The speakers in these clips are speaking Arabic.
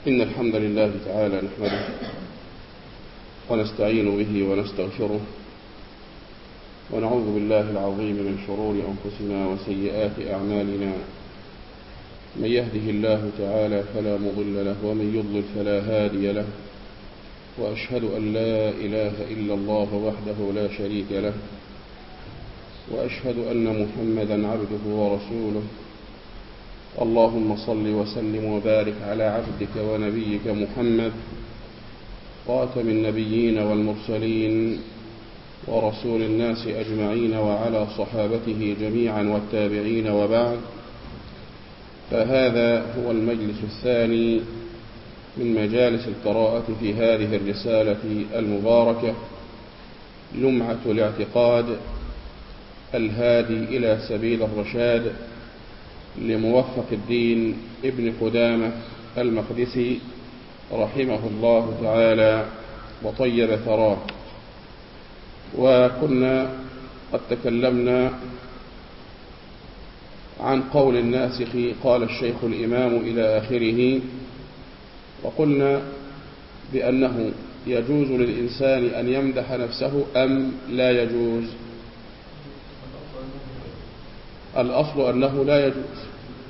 إن الحمد لله تعالى نحمده ونستعين به ونستغفره ونعوذ بالله العظيم من شرور أنفسنا وسيئات أعمالنا. من يهده الله تعالى فلا مضل له ومن يضلل فلا هادي له، وأشهد أن لا إله إلا الله وحده لا شريك له، وأشهد أن محمدا عبده ورسوله. اللهم صل وسلم وبارك على عبدك ونبيك محمد خاتم النبيين والمرسلين ورسول الناس أجمعين، وعلى صحابته جميعا والتابعين، وبعد. فهذا هو المجلس الثاني من مجالس القراءة في هذه الرسالة المباركة، لمعة الاعتقاد الهادي إلى سبيل الرشاد لموفق الدين ابن قدامة المقدسي رحمه الله تعالى وطيب ثراه. وكنا قد تكلمنا عن قول الناسخ قال الشيخ الإمام إلى آخره، وقلنا بأنه يجوز للإنسان أن يمدح نفسه أم لا يجوز. الأصل أنه لا يجوز.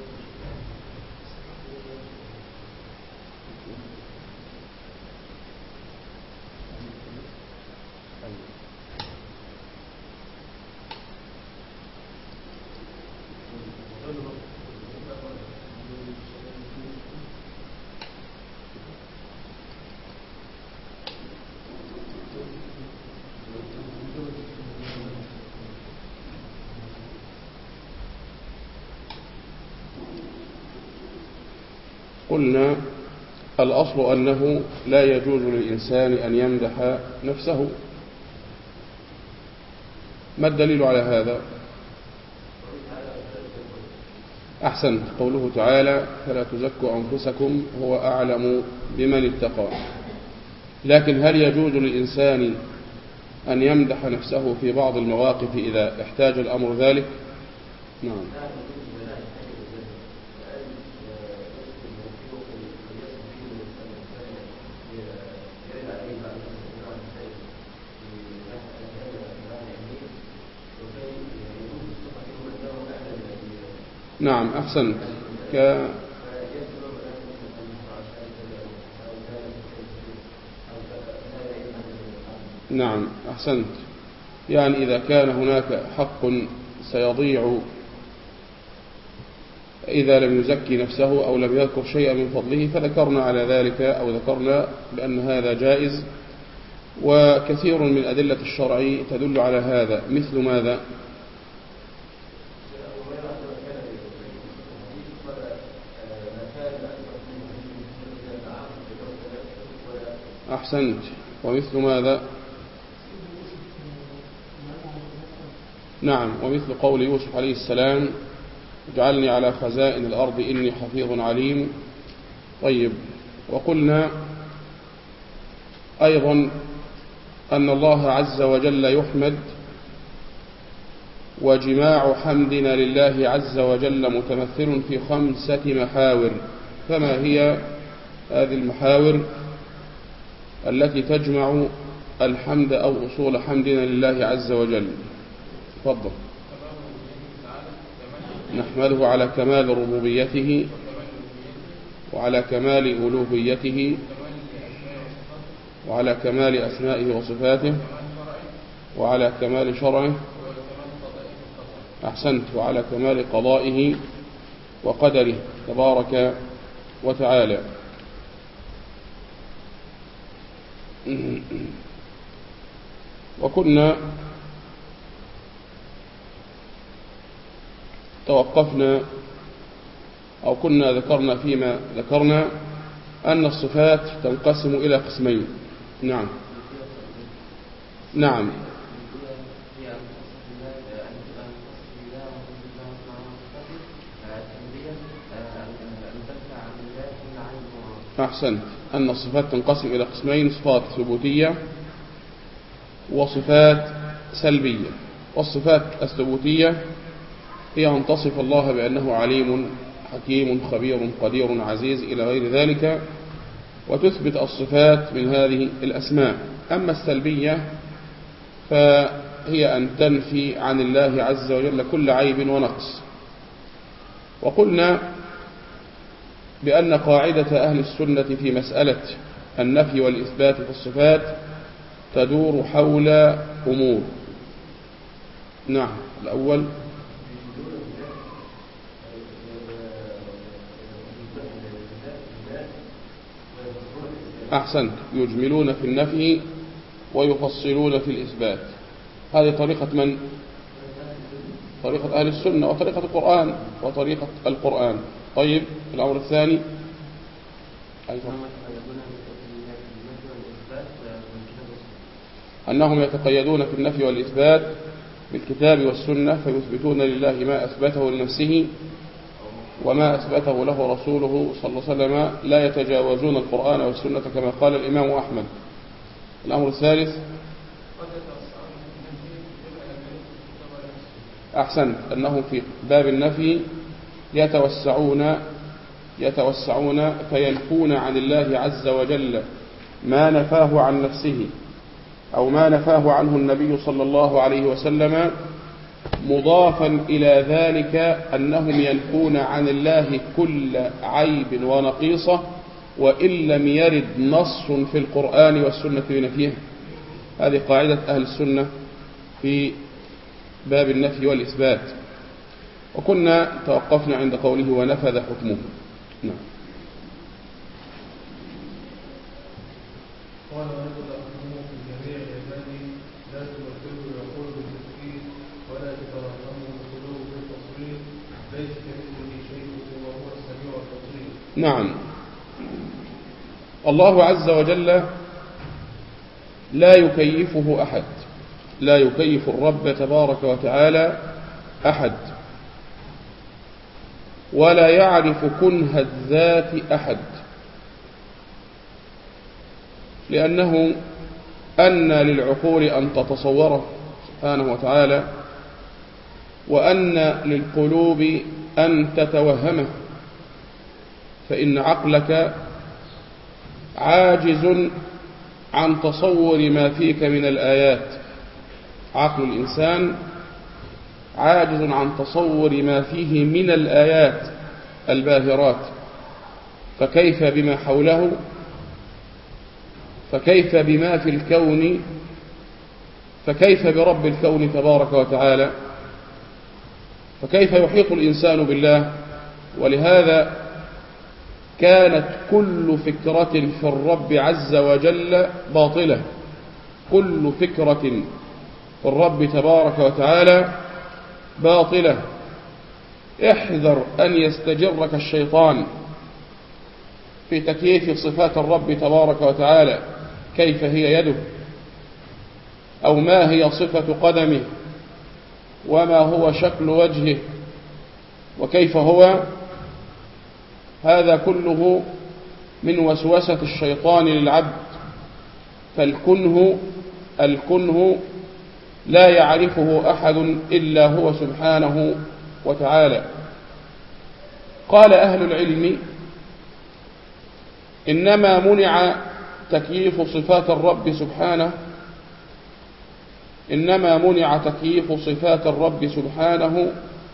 قلنا الأصل أنه لا يجوز للإنسان أن يمدح نفسه. ما الدليل على هذا؟ أحسن، قوله تعالى فلا تزكوا أنفسكم هو أعلم بمن اتقى. لكن هل يجوز للإنسان أن يمدح نفسه في بعض المواقف إذا احتاج الأمر ذلك؟ نعم. نعم أحسنت. نعم أحسنت، يعني إذا كان هناك حق سيضيع إذا لم يزكي نفسه أو لم يذكر شيئا من فضله، فذكرنا على ذلك أو ذكرنا بأن هذا جائز. وكثير من أدلة الشرع تدل على هذا، مثل ماذا؟ أحسنت، ومثل ماذا؟ نعم، ومثل قول يوسف عليه السلام اجعلني على خزائن الأرض إني حفيظ عليم. طيب، وقلنا أيضا أن الله عز وجل يحمد، وجماع حمدنا لله عز وجل متمثل في 5 محاور. فما هي هذه المحاور التي تجمع الحمد أو أصول حمدنا لله عز وجل؟ تفضل. نحمده على كمال ربوبيته، وعلى كمال ألوهيته، وعلى كمال أسمائه وصفاته، وعلى كمال شرعه. أحسنت، وعلى كمال قضائه وقدره تبارك وتعالى. وكنا توقفنا أو كنا ذكرنا فيما ذكرنا أن الصفات تنقسم إلى قسمين. نعم نعم أحسنت، أن الصفات تنقسم إلى قسمين: صفات ثبوتية وصفات سلبية. والصفات الثبوتية هي أن تصف الله بأنه عليم حكيم خبير قدير عزيز إلى غير ذلك، وتثبت الصفات من هذه الأسماء. أما السلبية فهي أن تنفي عن الله عز وجل كل عيب ونقص. وقلنا بأن قاعدة أهل السنة في مسألة النفي والإثبات في الصفات تدور حول أمور. نعم، الأول أحسنت، يجملون في النفي ويفصلون في الإثبات. هذه طريقة من؟ طريقة أهل السنة وطريقة القرآن وطريقة القرآن. طيب، الأمر الثاني أنهم يتقيدون في النفي والإثبات بالكتاب والسنة، فيثبتون لله ما أثبته لنفسه وما أثبته له رسوله صلى الله عليه وسلم، لا يتجاوزون القرآن والسنة كما قال الإمام أحمد. الأمر الثالث أحسنت، أنهم في باب النفي يتوسعون فينفون عن الله عز وجل ما نفاه عن نفسه أو ما نفاه عنه النبي صلى الله عليه وسلم، مضافا إلى ذلك أنهم ينفون عن الله كل عيب ونقيصة وإن لم يرد نص في القرآن والسنة بنفيه. هذه قاعدة أهل السنة في باب النفي والإثبات. وكنا توقفنا عند قوله ونفذ حكمه. نعم. قال ونفذ حكمه في جميع عباده لا تمثله يقول بالتفكير ولا تتوهمه بقلوب بالتصوير ليس كمثله شيء وهو السميع البصير. نعم، الله عز وجل لا يكيفه أحد، لا يكيف الرب تبارك وتعالى أحد، ولا يعرف كنه الذات أحد، لأنه أن للعقول أن تتصوره سبحانه وتعالى، وأن للقلوب أن تتوهمه، فإن عقلك عاجز عن تصور ما فيك من الآيات. عقل الإنسان عاجز عن تصور ما فيه من الآيات الباهرات، فكيف بما حوله، فكيف بما في الكون، فكيف برب الكون تبارك وتعالى، فكيف يحيط الإنسان بالله. ولهذا كانت كل فكرة في الرب عز وجل باطلة، كل فكرة في الرب تبارك وتعالى باطلة. احذر أن يستجرك الشيطان في تكييف صفات الرب تبارك وتعالى، كيف هي يده، أو ما هي صفة قدمه، وما هو شكل وجهه، وكيف هو. هذا كله من وسوسة الشيطان للعبد، فالكنه لا يعرفه أحد إلا هو سبحانه وتعالى. قال أهل العلم إنما منع تكييف صفات الرب سبحانه، إنما منع تكييف صفات الرب سبحانه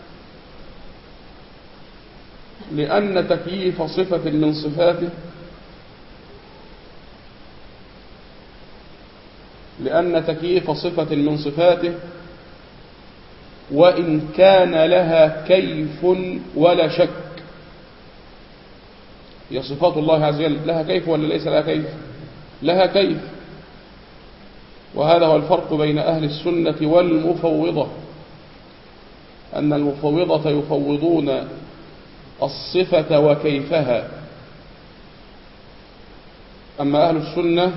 لأن تكييف صفة من صفاته وإن كان لها كيف ولا شك. هي صفات الله عز وجل لها كيف ولا ليس لها كيف؟ لها كيف. وهذا هو الفرق بين أهل السنة والمفوضة، أن المفوضة يفوضون الصفة وكيفها، أما أهل السنة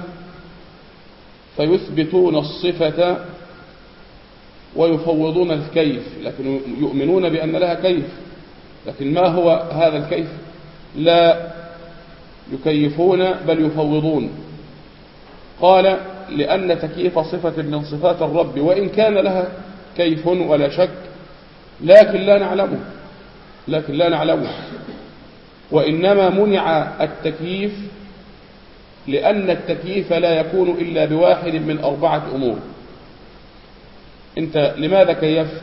فيثبتون الصفة ويفوضون الكيف، لكن يؤمنون بأن لها كيف، لكن ما هو هذا الكيف؟ لا يكيفون بل يفوضون. قال لأن تكييف صفة من صفات الرب وإن كان لها كيف ولا شك لكن لا نعلمه، وإنما منع التكييف لأن التكييف لا يكون إلا بواحد من 4 أمور. أنت لماذا كيفت؟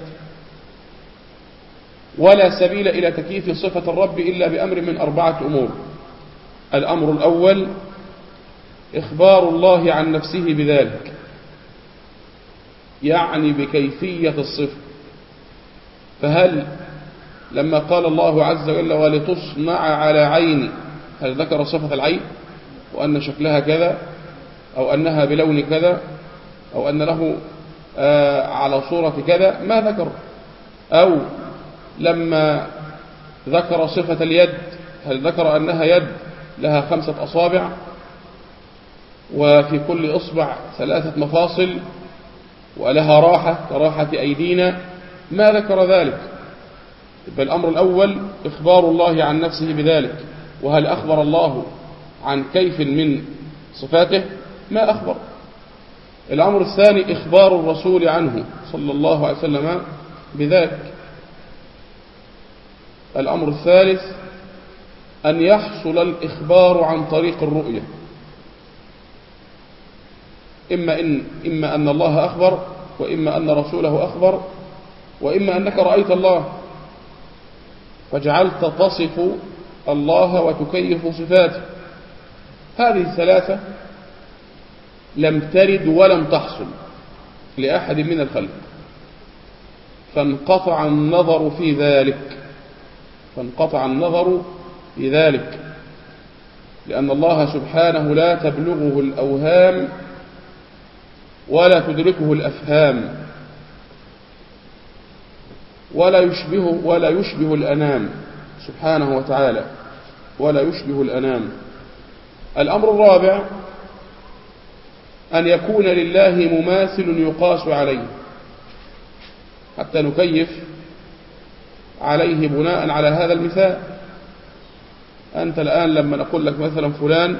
ولا سبيل إلى تكييف صفة الرب إلا بأمر من 4 أمور. الأمر الأول إخبار الله عن نفسه بذلك، يعني بكيفية الصفة. فهل لما قال الله عز وجل ولتصنع على عيني، هل ذكر صفة العين وأن شكلها كذا، أو أنها بلون كذا، أو أن له على صورة كذا؟ ما ذكر. أو لما ذكر صفة اليد، هل ذكر أنها يد لها 5 أصابع وفي كل إصبع 3 مفاصل ولها راحة كراحة أيدينا؟ ما ذكر ذلك. فالأمر الأول إخبار الله عن نفسه بذلك. وهل أخبر الله عن كيف من صفاته؟ ما أخبر. الأمر الثاني إخبار الرسول عنه صلى الله عليه وسلم بذلك. الأمر الثالث أن يحصل الإخبار عن طريق الرؤية، إما أن الله أخبر، وإما أن رسوله أخبر، وإما أنك رأيت الله فجعلت تصف الله وتكيف صفاته. هذه 3 لم ترد ولم تحصل لأحد من الخلق، فانقطع النظر في ذلك، لأن الله سبحانه لا تبلغه الأوهام ولا تدركه الأفهام، ولا يشبه الأنام سبحانه وتعالى، ولا يشبه الأنام. الأمر الرابع أن يكون لله مماثل يقاس عليه، حتى نكيف عليه بناء على هذا المثال. أنت الآن لما نقول لك مثلا فلان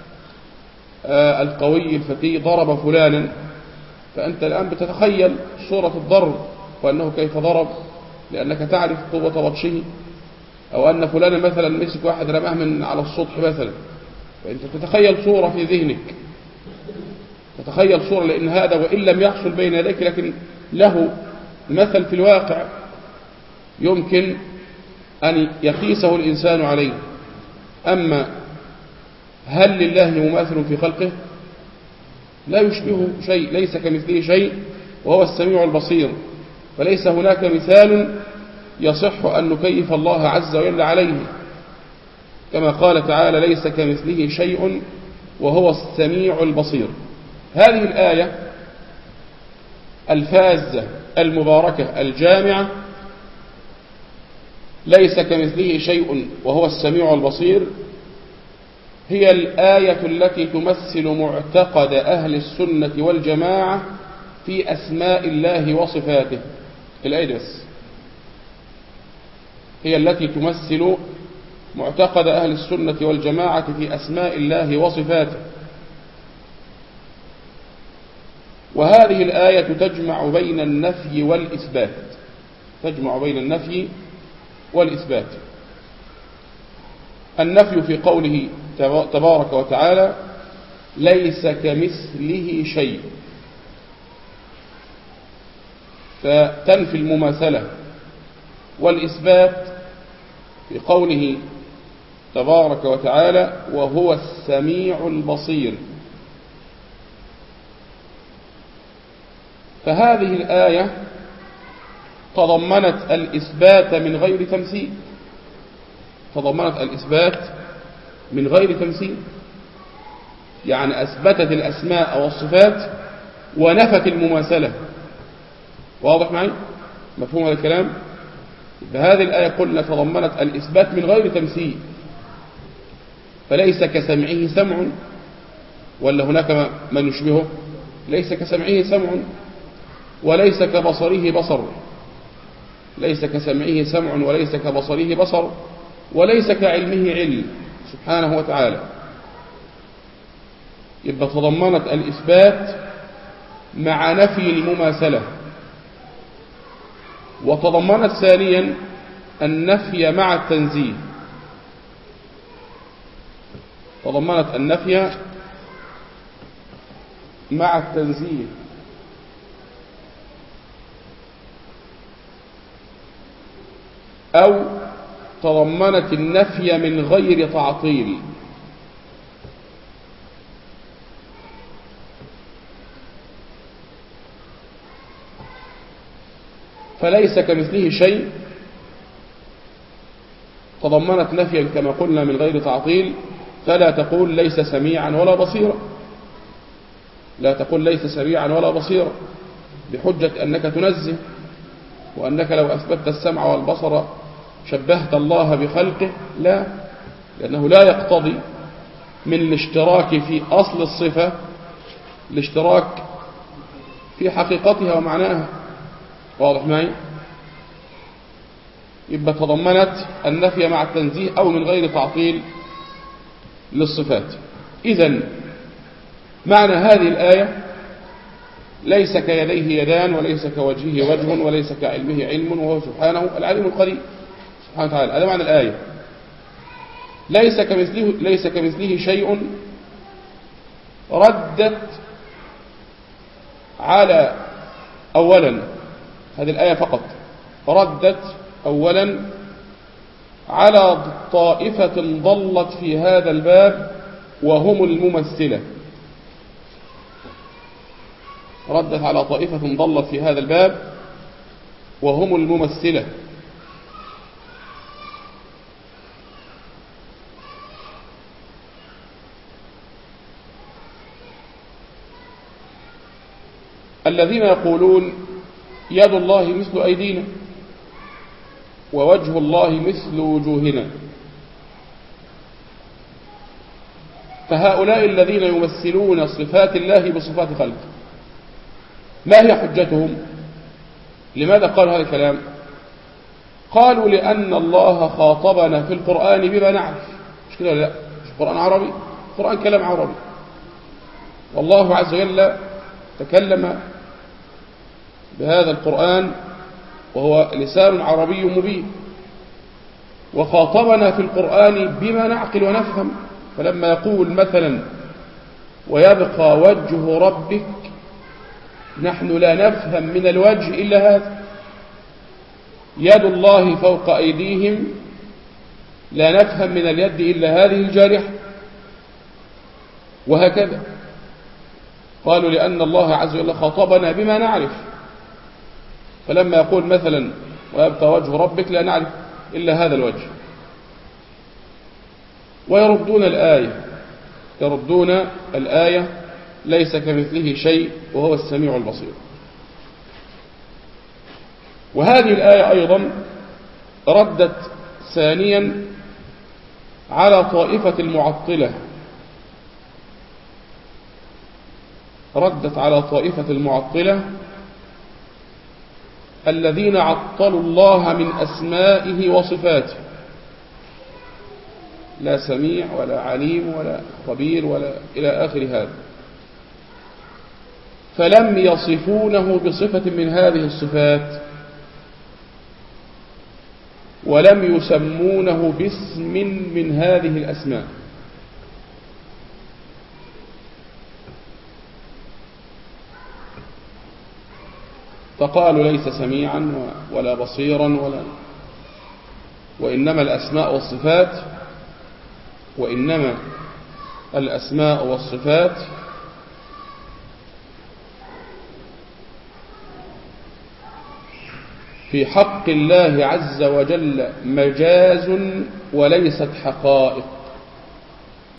القوي الفتي ضرب فلانا، فأنت الآن بتتخيل صورة الضرب وأنه كيف ضرب، لأنك تعرف قوة بطشه. أو أن فلانا مثلا مسك واحد رماه من على السطح مثلا، فأنت تتخيل صورة في ذهنك، تتخيل صورة، لأن هذا وإن لم يحصل بين يديك لكن له مثل في الواقع يمكن أن يقيسه الإنسان عليه. أما هل لله مماثل في خلقه؟ لا يشبهه شيء، ليس كمثله شيء، وهو السميع البصير. فليس هناك مثال يصح أن نكيف الله عز وجل عليه، كما قال تعالى ليس كمثله شيء وهو السميع البصير. هذه الآية الفازة المباركة الجامعة، ليس كمثله شيء وهو السميع البصير، هي الآية التي تمثل معتقد أهل السنة والجماعة في أسماء الله وصفاته. الآية بس هي التي تمثل معتقد أهل السنة والجماعة في أسماء الله وصفاته. وهذه الآية تجمع بين النفي والإثبات. النفي في قوله تبارك وتعالى ليس كمثله شيء، فتنفي المماثلة. والإثبات في قوله تبارك وتعالى وهو السميع البصير. فهذه الآية تضمنت الإثبات من غير تمثيل، يعني أثبتت الأسماء والصفات ونفت المماثلة. واضح معي؟ مفهوم هذا الكلام؟ فهذه الآية قلنا تضمنت الإثبات من غير تمثيل، فليس كسمعه سمع، ولا هناك من يشبهه؟ ليس كسمعه سمع، وليس كبصره بصر، ليس كسمعه سمع وليس كبصره بصر، وليس كعلمه علم سبحانه وتعالى. يبقى تضمنت الإثبات مع نفي المماثلة. وتضمنت ثانيا النفي مع التنزيه، تضمنت النفي مع التنزيه أو تضمنت النفي من غير تعطيل فليس كمثله شيء، تضمنت نفيا كما قلنا من غير تعطيل، فلا تقول ليس سميعا ولا بصيرا، لا تقول ليس سميعا ولا بصيرا بحجة أنك تنزه، وأنك لو أثبتت السمع والبصر شبهت الله بخلقه، لا، لأنه لا يقتضي من الاشتراك في أصل الصفة الاشتراك في حقيقتها ومعناها. واضح معي؟ يبقى تضمنت النفي مع التنزيه أو من غير تعطيل للصفات. إذن معنى هذه الآية ليس كيديه يدان وليس كوجهه وجه وليس كعلمه علم وهو سبحانه العليم القدير سبحانه وتعالى. هذا معنى الآية، ليس كمثله شيء. ردت على أولا هذه الآية فقط، ردت أولا على طائفة ضلت في هذا الباب وهم الممثلة، ردت على طائفة ضلت في هذا الباب وهم الممثلة. الذين يقولون يد الله مثل أيدينا ووجه الله مثل وجوهنا، فهؤلاء الذين يمثلون صفات الله بصفات خلقه ما هي حجتهم؟ لماذا قالوا هذا الكلام؟ قالوا لأن الله خاطبنا في القرآن بما نعرف. مش كده؟ لا، مش القرآن عربي، القرآن كلام عربي، والله عز وجل تكلم بهذا القرآن وهو لسان عربي مبين، وخاطبنا في القرآن بما نعقل ونفهم. فلما يقول مثلا ويبقى وجه ربك، نحن لا نفهم من الوجه إلا هذا. يد الله فوق أيديهم، لا نفهم من اليد إلا هذه الجارحة، وهكذا. قالوا لأن الله عز وجل خاطبنا بما نعرف، فلما يقول مثلا ويبقى وجه ربك لا نعرف إلا هذا الوجه. ويردون الآية ليس كمثله شيء وهو السميع البصير. وهذه الآية أيضا ردت ثانيا على طائفة المعطلة، ردت على طائفة المعطلة الذين عطلوا الله من أسمائه وصفاته، لا سميع ولا عليم ولا خبير ولا إلى آخر هذا، فلم يصفونه بصفة من هذه الصفات ولم يسمونه باسم من هذه الأسماء. فقالوا ليس سميعا ولا بصيرا وإنما الأسماء والصفات في حق الله عز وجل مجاز وليست حقائق.